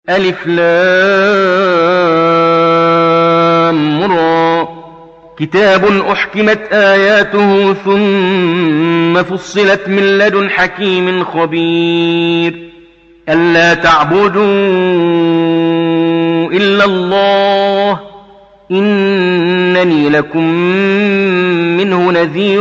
ألف لام را كتاب أحكمت آياته ثم فصلت من لدن حكيم خبير ألا تعبدوا إلا الله إنني لكم منه نذير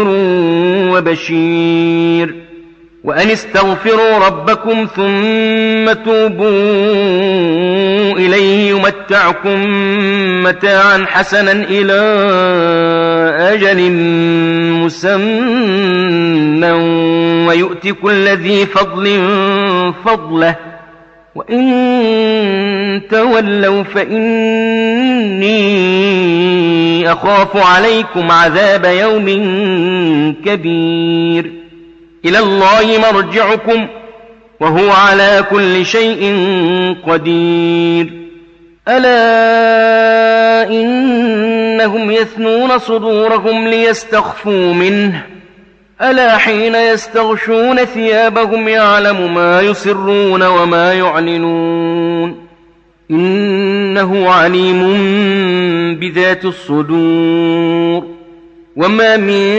وبشير وأن استغفروا ربكم ثم توبوا إليه يمتعكم متاعا حسنا إلى أجل مسمى ويؤت كل ذي فضل فضله وإن تولوا فإني أخاف عليكم عذاب يوم كبير إلى الله مرجعكم وهو على كل شيء قدير ألا إنهم يثنون صدورهم ليستخفوا منه ألا حين يستغشون ثيابهم يعلم ما يسرون وما يعلنون إنه عليم بذات الصدور وما من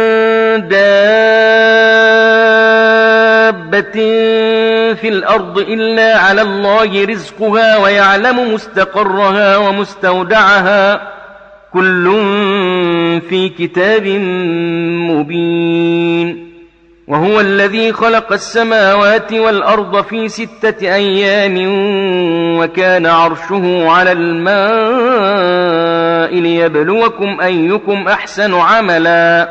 دابة في الأرض إلا على الله رزقها ويعلم مستقرها ومستودعها كل في كتاب مبين وهو الذي خلق السماوات والأرض في 6 أيام وكان عرشه على الماء ليبلوكم أيكم أحسن عملا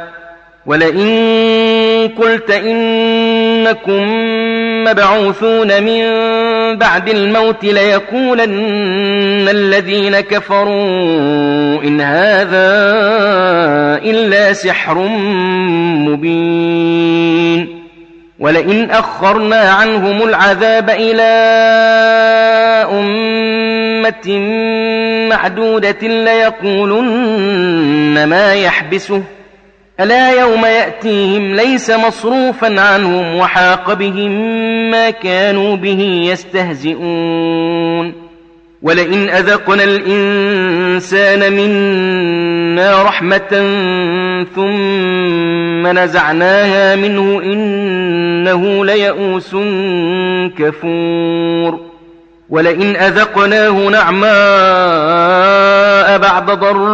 ولئن قلت إنكم مبعوثون من بعد الموت ليقولن الذين كفروا إن هذا إلا سحر مبين ولئن أخرنا عنهم العذاب إلى أمة معدودة ليقولن ما يحبسه ألا يوم يأتيهم ليس مصروفا عنهم وحاق بهم ما كانوا به يستهزئون ولئن أذقنا الإنسان منا رحمة ثم نزعناها منه إنه ليئوس كفور ولئن أذقناه نعماء بعد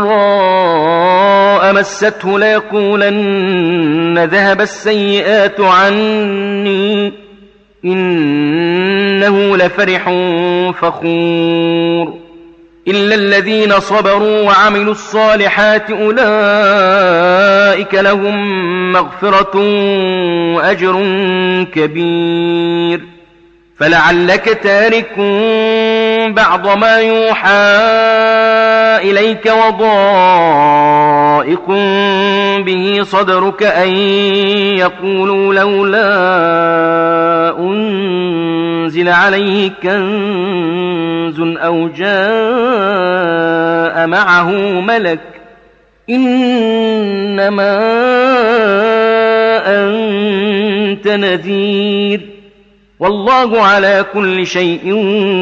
ضراء مسته ليقولن ذهب السيئات عني إنه لفرح فخور إلا الذين صبروا وعملوا الصالحات أولئك لهم مغفرة وأجر كبير فلعلك تارك بعض ما يوحى إليك وضائق به صدرك أن يقولوا لولا أنزل عليه كنز أو جاء معه ملك إنما أنت نذير والله على كل شيء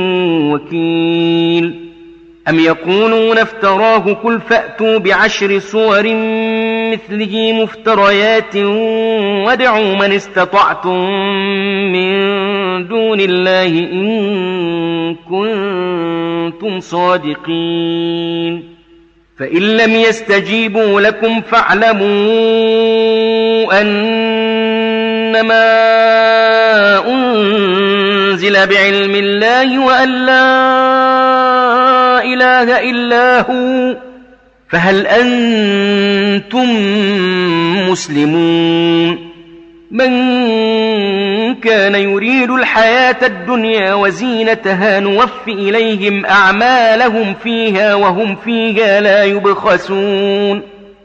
وكيل أم يقولون افتراه قل فأتوا ب10 صور مثله مفتريات وادعوا من استطعتم من دون الله إن كنتم صادقين فإن لم يستجيبوا لكم فاعلموا أنما أنزل بعلم الله وأن لا إله إلا هو فهل أنتم مسلمون من كان يريد الحياة الدنيا وزينتها نوفي إليهم أعمالهم فيها وهم فيها لا يبخسون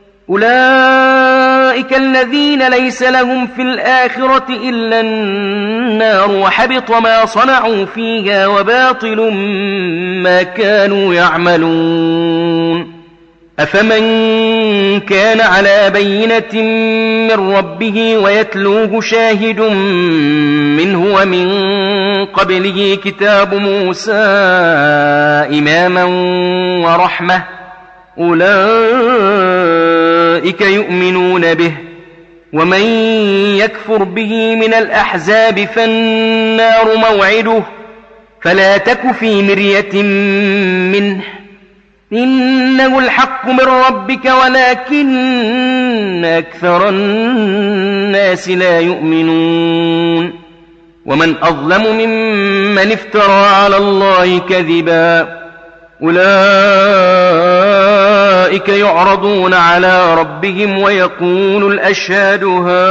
أولئك الذين ليس لهم في الآخرة إلا النار وحبط ما صنعوا فيها وباطل ما كانوا يعملون أفمن كان على بينة من ربه ويتلوه شاهد منه ومن قبله كتاب موسى إماما ورحمة أولئك يؤمنون به ومن يكفر به من الأحزاب فالنار موعده فلا تك في مرية منه إنه الحق من ربك ولكن أكثر الناس لا يؤمنون ومن أظلم ممن افترى على الله كذبا أولئك يعرضون على ربهم ويقول الأشهاد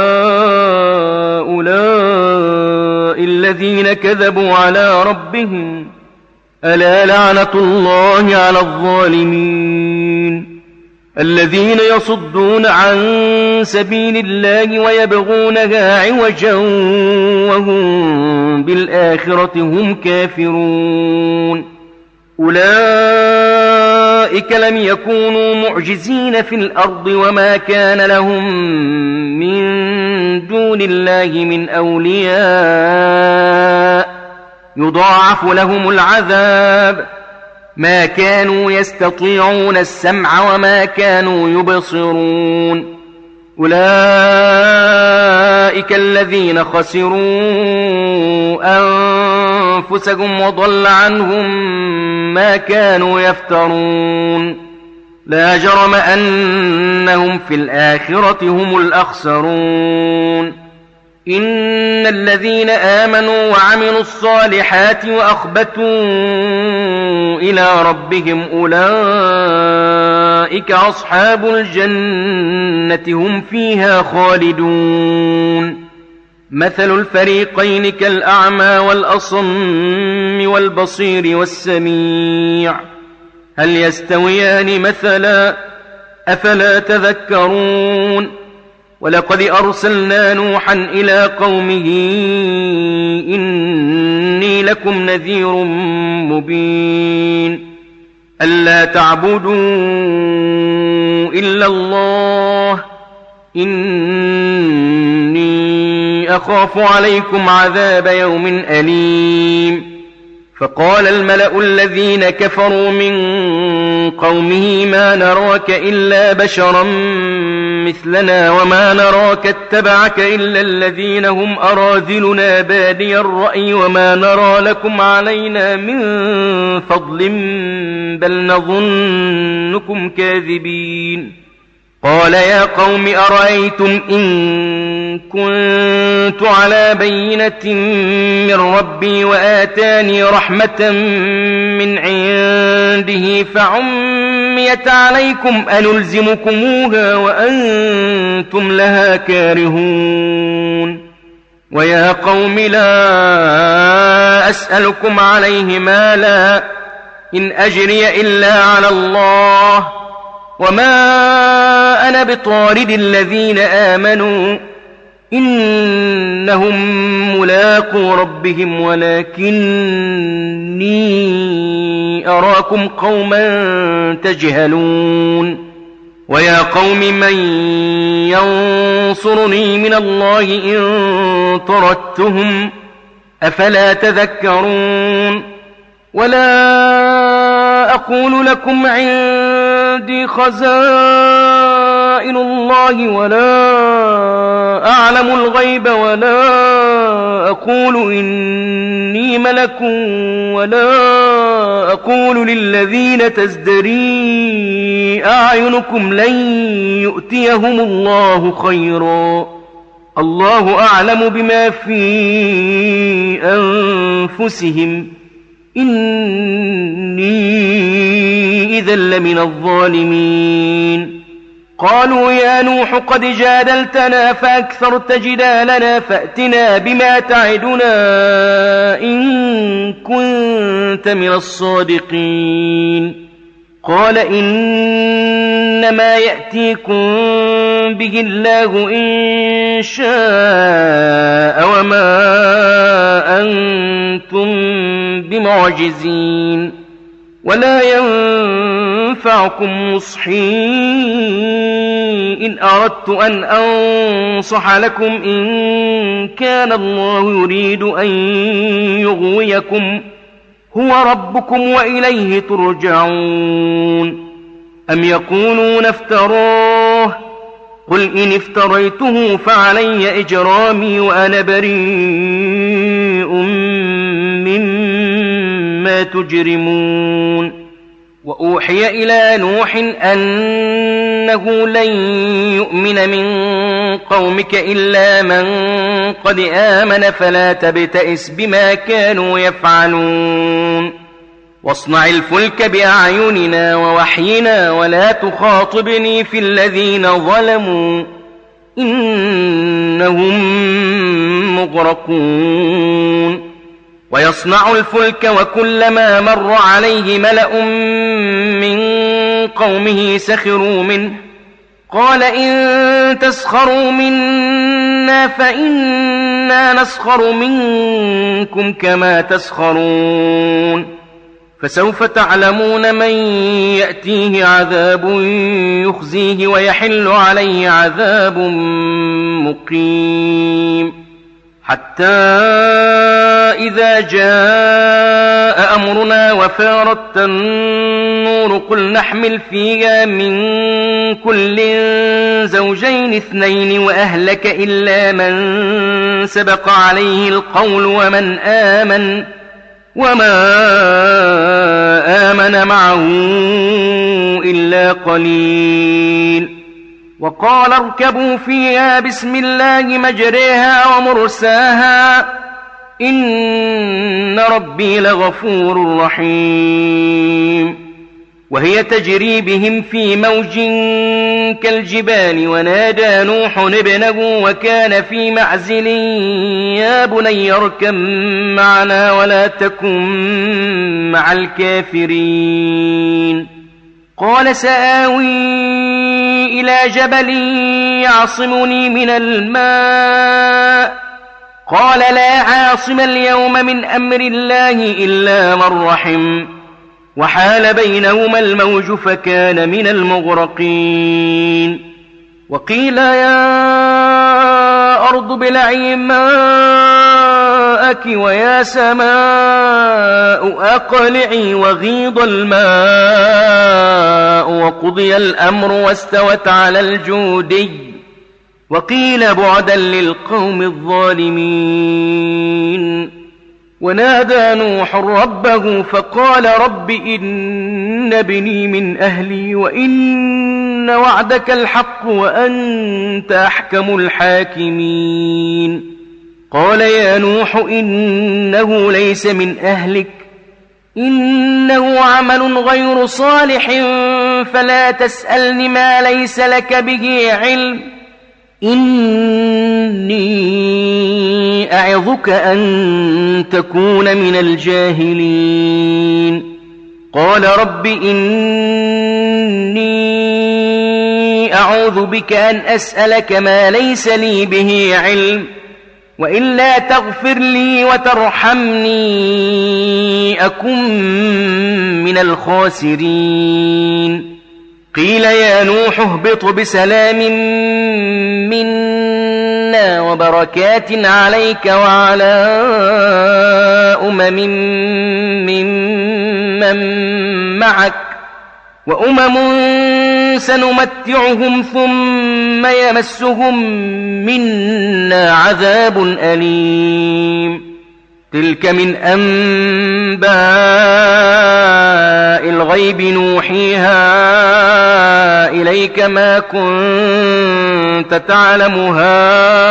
هؤلاء الذين كذبوا على ربهم ألا لعنة الله على الظالمين الذين يصدون عن سبيل الله ويبغونها عوجا وهم بالآخرة هم كافرون أولئك لم يكونوا معجزين في الأرض وما كان لهم من دون الله من أولياء يضاعف لهم العذاب ما كانوا يستطيعون السمع وما كانوا يبصرون أولئك الذين خسروا أنفسهم وضل عنهم ما كانوا يفترون لا جرم أنهم في الآخرة هم الأخسرون إن الذين آمنوا وعملوا الصالحات وأخبتوا إلى ربهم أولئك أصحاب الجنة هم فيها خالدون مثل الفريقين كالأعمى والأصم والبصير والسميع هل يستويان مثلا أفلا تذكرون ولقد أرسلنا نوحا إلى قومه إني لكم نذير مبين ألا تعبدوا إلا الله إني أخاف عليكم عذاب يوم أليم فقال الملأ الذين كفروا من قومه ما نراك إلا بشرا مثلنا وما نراك اتبعك إلا الذين هم أراذلنا بادي الرأي وما نرى لكم علينا من فضل بل نظنكم كاذبين قال يا قوم أرأيتم إن كنت على بينة من ربي وآتاني رحمة من عنده فعميت عليكم أنلزمكموها وأنتم لها كارهون ويا قوم لا أسألكم عليه مالا إن أجري إلا على الله وما أنا بطارد الذين آمنوا إنهم ملاقو ربهم ولكني أراكم قوما تجهلون ويا قوم من ينصرني من الله إن طردتهم أفلا تذكرون ولا أقول لكم عندي خزائن الله ولا أعلم الغيب ولا أقول إني ملك ولا أقول للذين تزدري أعينكم لن يؤتيهم الله خيرا الله أعلم بما في أنفسهم إني إذا لمن الظالمين قالوا يا نوح قد جادلتنا فأكثرت جدالنا فأتنا بما تعدنا إن كنت من الصادقين قال إنما يأتيكم به الله إن شاء وما أنتم بمعجزين ولا ينفعكم نصحي إن أردت أن أنصح لكم إن كان الله يريد أن يغويكم هو ربكم وإليه ترجعون. أم يقولون افتراه قل إن افتريته فعلي إجرامي وأنا بريء مما تجرمون. وأوحي إلى نوح أنه لن يؤمن من قومك إلا من قد آمن فلا تبتئس بما كانوا يفعلون. واصنع الفلك بأعيننا ووحينا ولا تخاطبني في الذين ظلموا إنهم مغرقون. ويصنع الفلك وكلما مر عليه ملأ من قومه سخروا منه قال إن تسخروا منا فإنا نسخر منكم كما تسخرون. فسوف تعلمون من يأتيه عذاب يخزيه ويحل عليه عذاب مقيم. حتى إذا جاء أمرنا وفارت النور قل نحمل فيها من كل زوجين اثنين وأهلك إلا من سبق عليه القول وما آمن معه إلا قليل. وقال اركبوا فيها بسم الله مجريها ومرساها إن ربي لغفور رحيم. وهي تجري بهم في موج كالجبال ونادى نوح ابنه وكان في معزل يا بني اركب معنا ولا تكن مع الكافرين. قال سآوي إلى جبل يعصمني من الماء قال لا عاصم اليوم من أمر الله إلا من رحم وحال بينهما الموج فكان من المغرقين. وقيل يا أرض ابلعي ماءك ويا سماء أقلعي وغيض الماء وقضي الأمر واستوت على الجودي وقيل بعدا للقوم الظالمين. ونادى نوح ربه فقال رب إن ابني من أهلي وإن وعدك الحق وأنت أحكم الحاكمين. قال يا نوح إنه ليس من أهلك إنه عمل غير صالح فلا تسألني ما ليس لك به علم إني أعظك أن تكون من الجاهلين. قال رب إني أعوذ بك أن أسألك ما ليس لي به علم وإلا تغفر لي وترحمني أكن من الخاسرين. قيل يا نوح اهبط بسلام منا وبركات عليك وعلى ممن معك وأمم سنمتعهم ثم يمسهم منا عذاب أليم. تلك من أنباء الغيب نوحيها إليك ما كنت تعلمها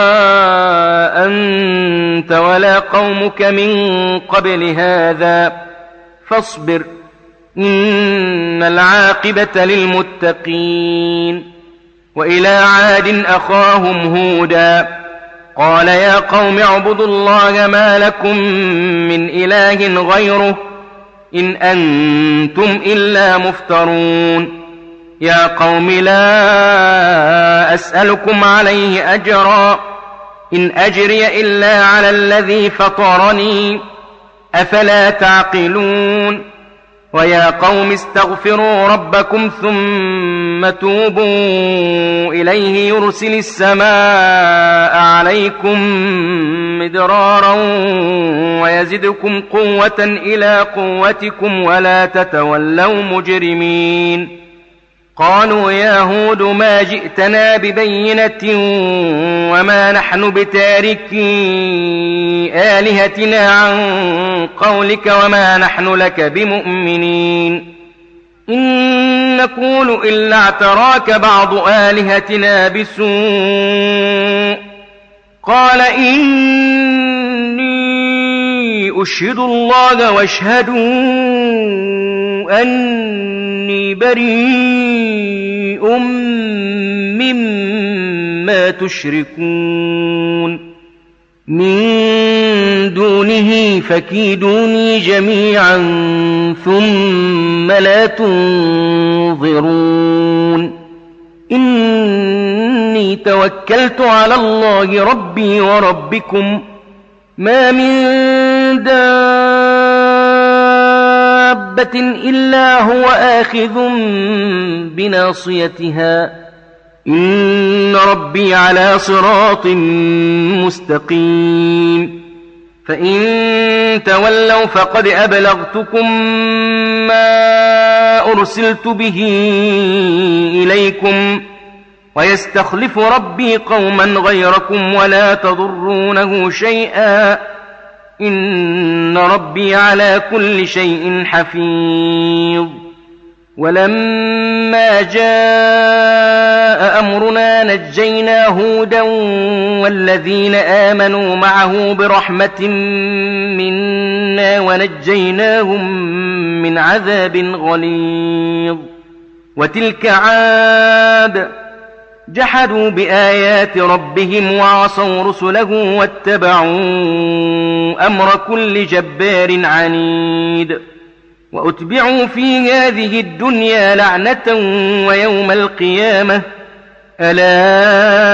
أنت ولا قومك من قبل هذا فاصبر إن العاقبة للمتقين. وإلى عاد أخاهم هودا قال يا قوم اعبدوا الله ما لكم من إله غيره إن أنتم إلا مفترون. يا قوم لا أسألكم عليه أجرا إن أجري إلا على الذي فطرني أفلا تعقلون. ويا قوم استغفروا ربكم ثم توبوا إليه يرسل السماء عليكم مدرارا ويزدكم قوة إلى قوتكم ولا تتولوا مجرمين. قالوا يا هود ما جئتنا ببينة وما نحن بتاركي آلهتنا عن قولك وما نحن لك بمؤمنين إن نقول إلا اعتراك بعض آلهتنا بسوء. قال إني أشهد الله واشهدوا أني بريء مما تشركون من دونه فكيدوني جميعا ثم لا تنظرون. إني توكلت على الله ربي وربكم ما من دابة إلا هو آخذ بناصيتها إن ربي على صراط مستقيم. فإن تولوا فقد أبلغتكم ما أرسلت به إليكم ويستخلف ربي قوما غيركم ولا تضرونه شيئا إن ربي على كل شيء حفيظ. ولما جاء أمرنا نجينا هودا والذين آمنوا معه برحمة منا ونجيناهم من عذاب غليظ. وتلك عاد جحدوا بآيات ربهم وعصوا رسله واتبعوا أمر كل جبار عنيد. وأتبعوا في هذه الدنيا لعنة ويوم القيامة ألا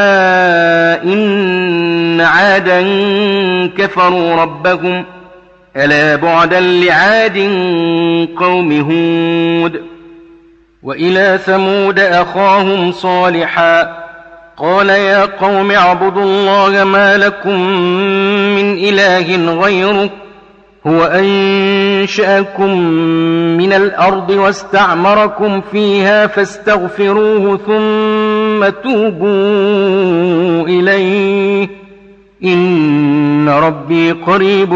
إن عادا كفروا ربهم ألا بعدا لعاد قوم هود. وإلى ثمود أخاهم صالحا قال يا قوم اعبدوا الله ما لكم من إله غيره هو أنشأكم من الأرض واستعمركم فيها فاستغفروه ثم توبوا إليه إن ربي قريب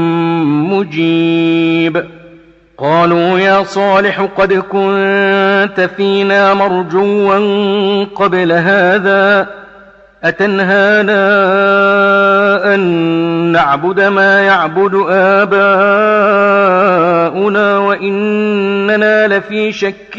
مجيب. قالوا يا صالح قد كنت فينا مرجوا قبل هذا أتنهانا أن نعبد ما يعبد آباؤنا وإننا لفي شك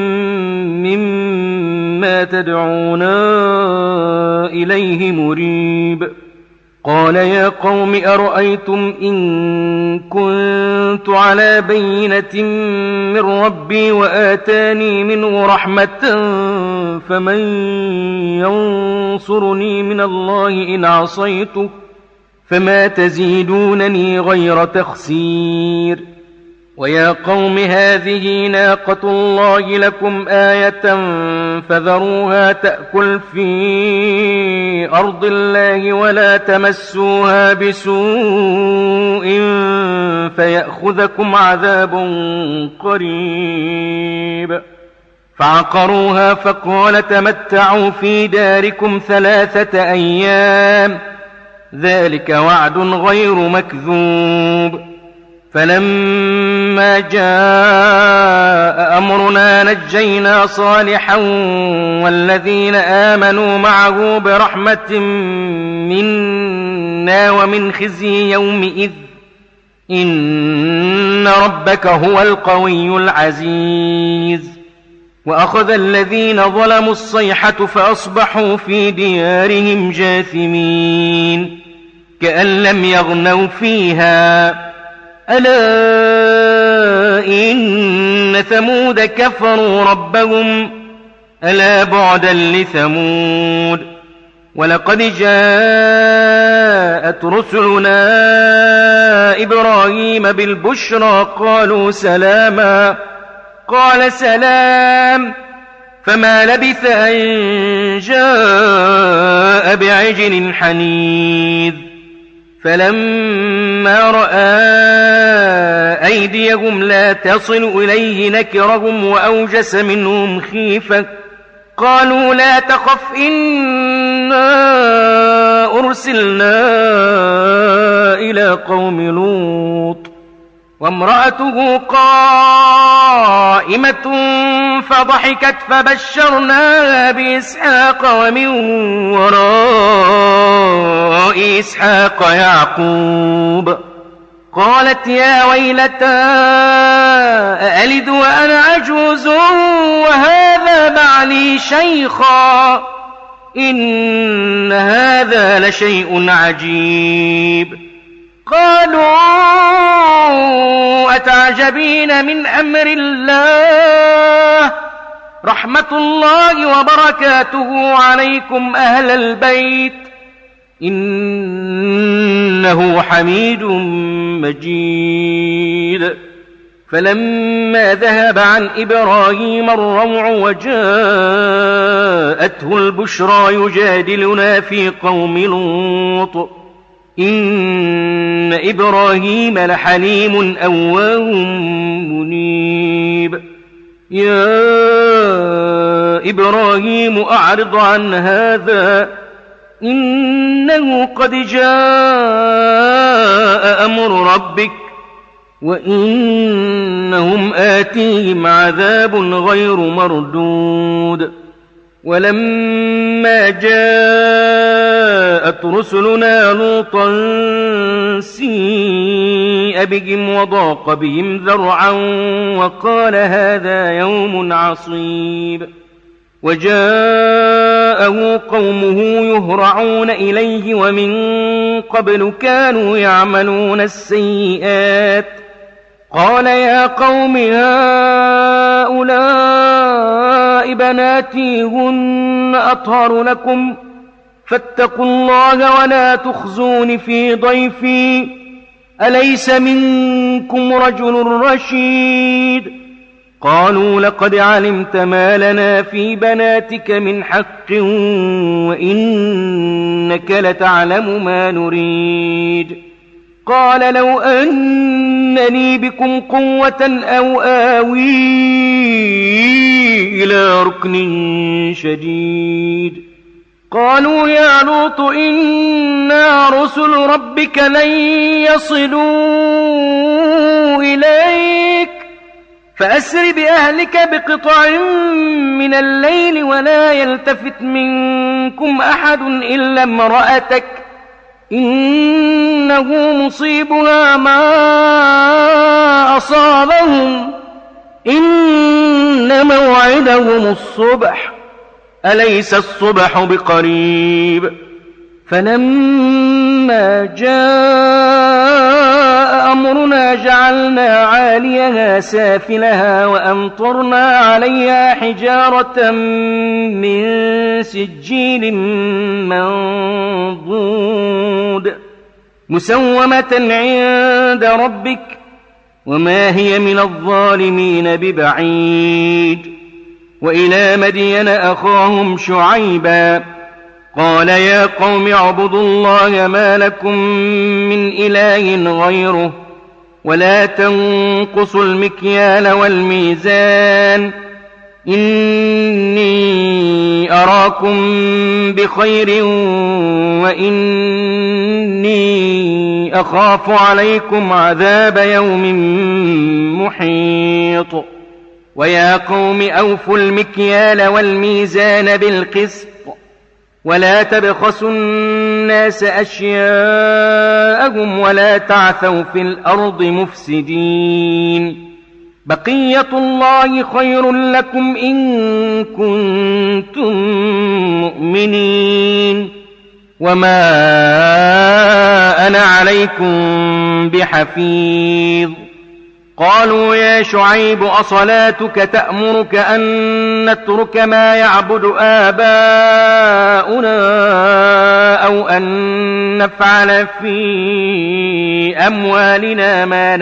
مما تدعونا إليه مريب. قال يا قوم أرأيتم إن كنت على بينة من ربي وآتاني منه رحمة فمن ينصرني من الله إن عصيته فما تزيدونني غير تخسير. ويا قوم هذه ناقة الله لكم آية فذروها تأكل في أرض الله ولا تمسوها بسوء فيأخذكم عذاب قريب. فعقروها فقال تمتعوا في داركم 3 أيام ذلك وعد غير مكذوب. فلما جاء أمرنا نجينا صالحا والذين آمنوا معه برحمة منا ومن خزي يومئذ إن ربك هو القوي العزيز. وأخذ الذين ظلموا الصيحة فأصبحوا في ديارهم جاثمين كأن لم يغنوا فيها ألا إن ثمود كفروا ربهم ألا بعدا لثمود. ولقد جاءت رسلنا إبراهيم بالبشرى قالوا سلاما قال سلام فما لبث أن جاء بعجل حنيذ فلما رأى أيديهم لا تصل إليه نكرهم وأوجس منهم خيفة قالوا لا تخف إنا أرسلنا إلى قوم لوط وامرأته قائمة فضحكت فبشرناها بإسحاق ومن وراء إسحاق يعقوب قالت يا ويلتى أألد وأنا عجوز وهذا بعلي شيخا إن هذا لشيء عجيب قالوا أتعجبين من أمر الله رحمة الله وبركاته عليكم أهل البيت إنه حميد مجيد فلما ذهب عن إبراهيم الروع وجاءته البشرى يجادلنا في قوم لوط إن إبراهيم لحليم أواه منيب يا إبراهيم أعرض عن هذا إنه قد جاء أمر ربك وإنهم آتيهم عذاب غير مردود ولما جاءت رسلنا لوطا سيء بهم وضاق بهم ذرعا وقال هذا يوم عصيب وجاءه قومه يهرعون إليه ومن قبل كانوا يعملون السيئات قال يا قوم هؤلاء بناتي هن أطهر لكم فاتقوا الله ولا تخزون في ضيفي أليس منكم رجل رشيد قالوا لقد علمت ما لنا في بناتك من حق وإنك لتعلم ما نريد قال لو أن لي بكم قوة أو آوي إلى ركن شديد قالوا يا لوط إنا رسل ربك لن يصلوا إليك فأسر بأهلك بقطع من الليل ولا يلتفت منكم أحد إلا امرأتك إنه مصيبها ما أصابهم إن موعدهم الصبح أليس الصبح بقريب فلما جاء أمرنا جعلنا عاليها سافلها وأمطرنا عليها حجارة من سجيل منضود مسومة عند ربك وما هي من الظالمين ببعيد وإلى مدين أخاهم شعيبا قال يا قوم اعبدوا الله ما لكم من إله غيره ولا تنقصوا المكيال والميزان إني أراكم بخير وإني أخاف عليكم عذاب يوم محيط ويا قوم أوفوا المكيال والميزان بالقسط ولا تبخسوا الناس أشياءهم ولا تعثوا في الأرض مفسدين بقية الله خير لكم إن كنتم مؤمنين وما أنا عليكم بحفيظ قالوا يا شعيب أصلاتك تأمرك أن نترك ما يعبد آباؤنا أو أن نفعل في أموالنا ما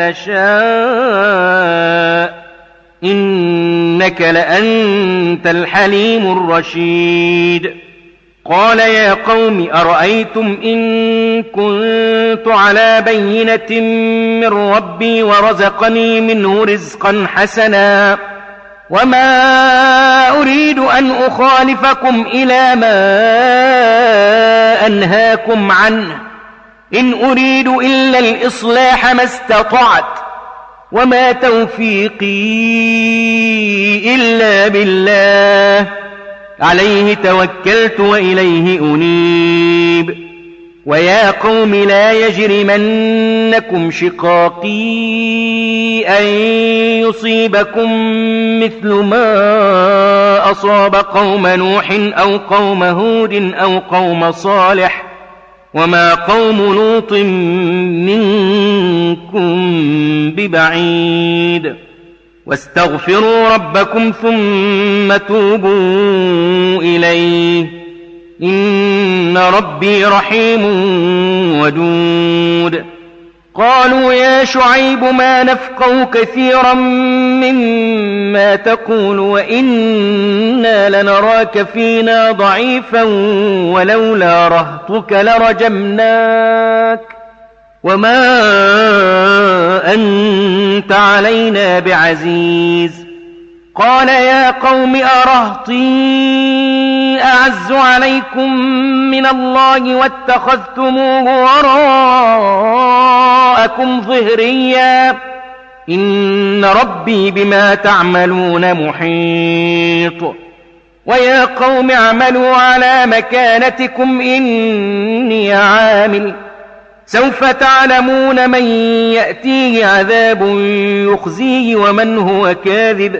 نشاء إنك لأنت الحليم الرشيد قال يا قوم أرأيتم إن كنت على بينة من ربي ورزقني منه رزقا حسنا وما أريد أن أخالفكم إلى ما أنهاكم عنه إن أريد إلا الإصلاح ما استطعت وما توفيقي إلا بالله عليه توكلت وإليه أنيب ويا قوم لا يجرمنكم شقاقي أن يصيبكم مثل ما أصاب قوم نوح أو قوم هود أو قوم صالح وما قوم لوط منكم ببعيد واستغفروا ربكم ثم توبوا إليه إن ربي رحيم ودود قالوا يا شعيب ما نفقه كثيرا مما تقول وإنا لنراك فينا ضعيفا ولولا رهطك لرجمناك وما أنت علينا بعزيز قال يا قوم أرهطي أعز عليكم من الله واتخذتموه وراءكم ظهريا إن ربي بما تعملون محيط ويا قوم اعملوا على مكانتكم إني عامل سوف تعلمون من يأتيه عذاب يخزيه ومن هو كاذب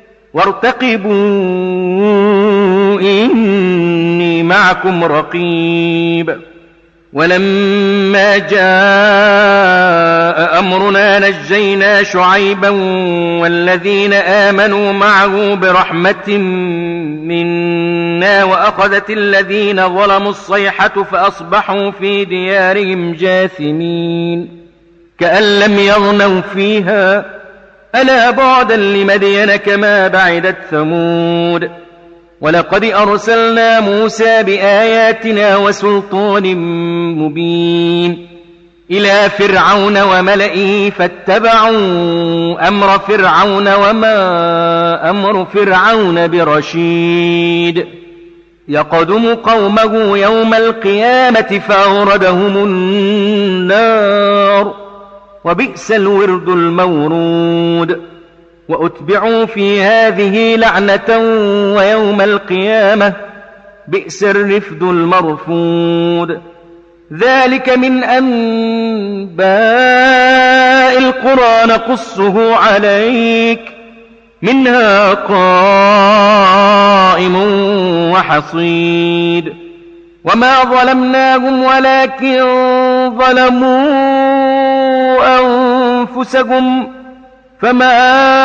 وارتقبوا إني معكم رقيب ولما جاء أمرنا نجينا شعيبا والذين آمنوا معه برحمة منا وأخذت الذين ظلموا الصيحة فأصبحوا في ديارهم جاثمين كأن لم يغنوا فيها ألا بعدا لمدين كما بعدت ثمود ولقد أرسلنا موسى بآياتنا وسلطان مبين إلى فرعون وملئه فاتبعوا أمر فرعون وما أمر فرعون برشيد يقدم قومه يوم القيامة فأوردهم النار وبئس الورد المورود وأتبعوا في هذه لعنة ويوم القيامة بئس الرفد المرفود ذلك من أنباء القرى نقصه عليك منها قائم وحصيد وما ظلمناهم ولكن ظلموا أنفسهم فما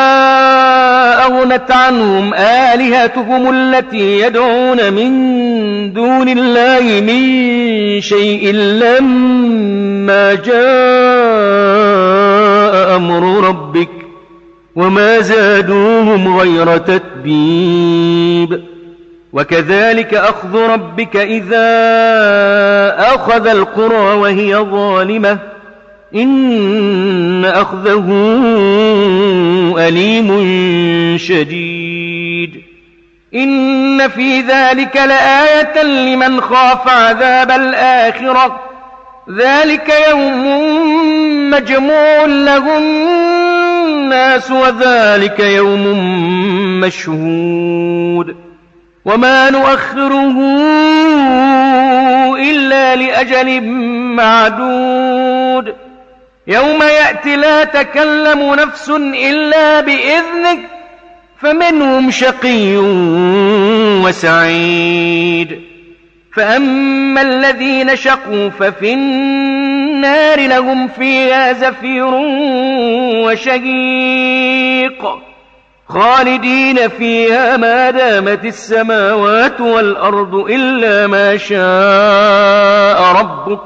أغنت عنهم آلهتهم التي يدعون من دون الله من شيء لما جاء أمر ربك وما زادوهم غير تتبيب وكذلك أخذ ربك إذا أخذ القرى وهي ظالمة إن أخذه أليم شديد إن في ذلك لآية لمن خاف عذاب الآخرة ذلك يوم مجموع له الناس وذلك يوم مشهود وما نؤخره إلا لأجل معدود يوم يأتي لا تكلم نفس إلا بإذنك فمنهم شقي وسعيد فأما الذين شقوا ففي النار النار لهم فيها زفير وشهيق خالدين فيها ما دامت السماوات والأرض إلا ما شاء ربك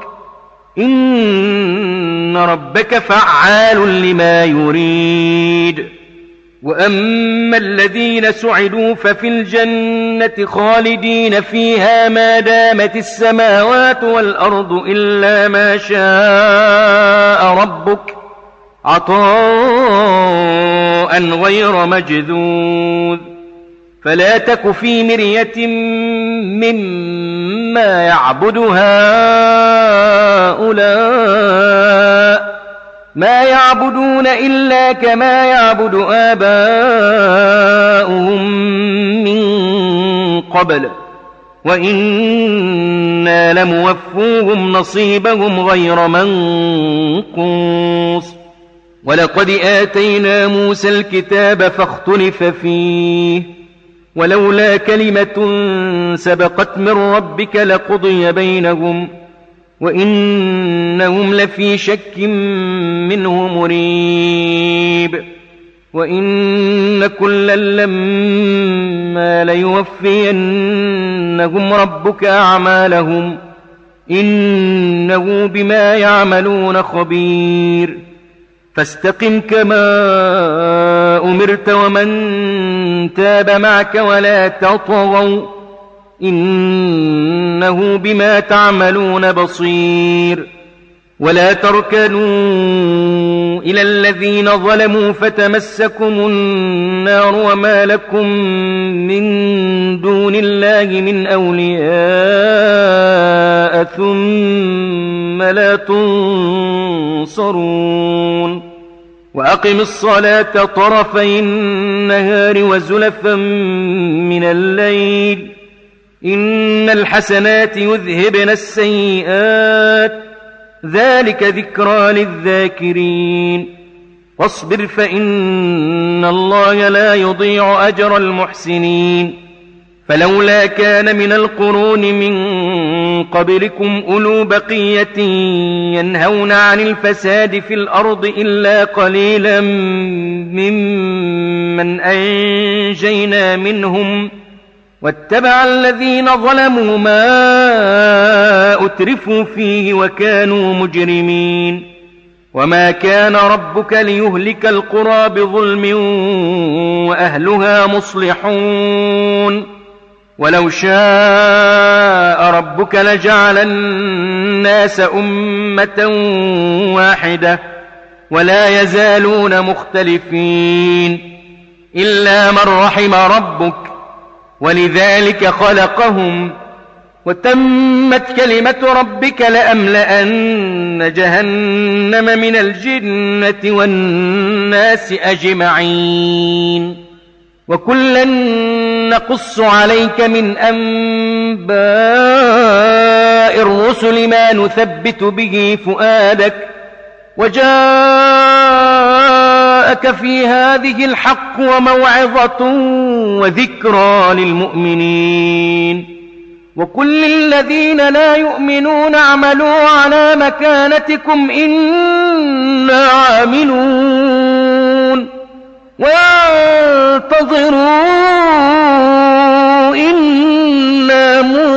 إن ربك فعال لما يريد. وأما الذين سعدوا ففي الجنة خالدين فيها ما دامت السماوات والأرض إلا ما شاء ربك عطاء غير مجذوذ. فلا تك في مرية مما يعبد هؤلاء ما يعبدون إلا كما يعبد آباؤهم من قبل وإنا لموفوهم نصيبهم غير منقوص. ولقد آتينا موسى الكتاب فاختلف فيه ولولا كلمة سبقت من ربك لقضي بينهم وإنهم لفي شك منه مريب. وإن كلا لما ليوفينهم ربك أعمالهم إنه بما يعملون خبير. فاستقم كما أمرت ومن تاب معك ولا تطغوا إنه بما تعملون بصير. ولا تركنوا إلى الذين ظلموا فتمسكم النار وما لكم من دون الله من أولياء ثم لا تنصرون. وأقم الصلاة طرفي النهار وزلفا من الليل إن الحسنات يذهبن السيئات ذلك ذكرى للذاكرين. واصبر فإن الله لا يضيع أجر المحسنين. فلولا كان من القرون من قبلكم أولو بقية ينهون عن الفساد في الأرض إلا قليلا ممن أنجينا منهم واتبع الذين ظلموا ما أترفوا فيه وكانوا مجرمين. وما كان ربك ليهلك القرى بظلم وأهلها مصلحون. ولو شاء ربك لجعل الناس أمة واحدة ولا يزالون مختلفين إلا من رحم ربك ولذلك خلقهم وتمت كلمة ربك لأملأن جهنم من الجنة والناس أجمعين. وكلا نقص عليك من أنباء الرسل ما نثبت به فؤادك وجاءك في هذه الحق وموعظة وذكرى للمؤمنين. وكل الذين لا يؤمنون اعملوا على مكانتكم إنا عاملون وانتظروا إنا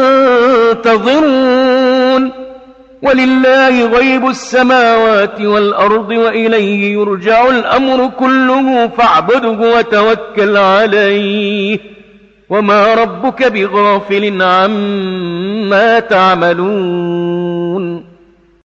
منتظرون. ولله غيب السماوات والأرض وإليه يرجع الأمر كله فاعبده وتوكل عليه وما ربك بغافل عما تعملون.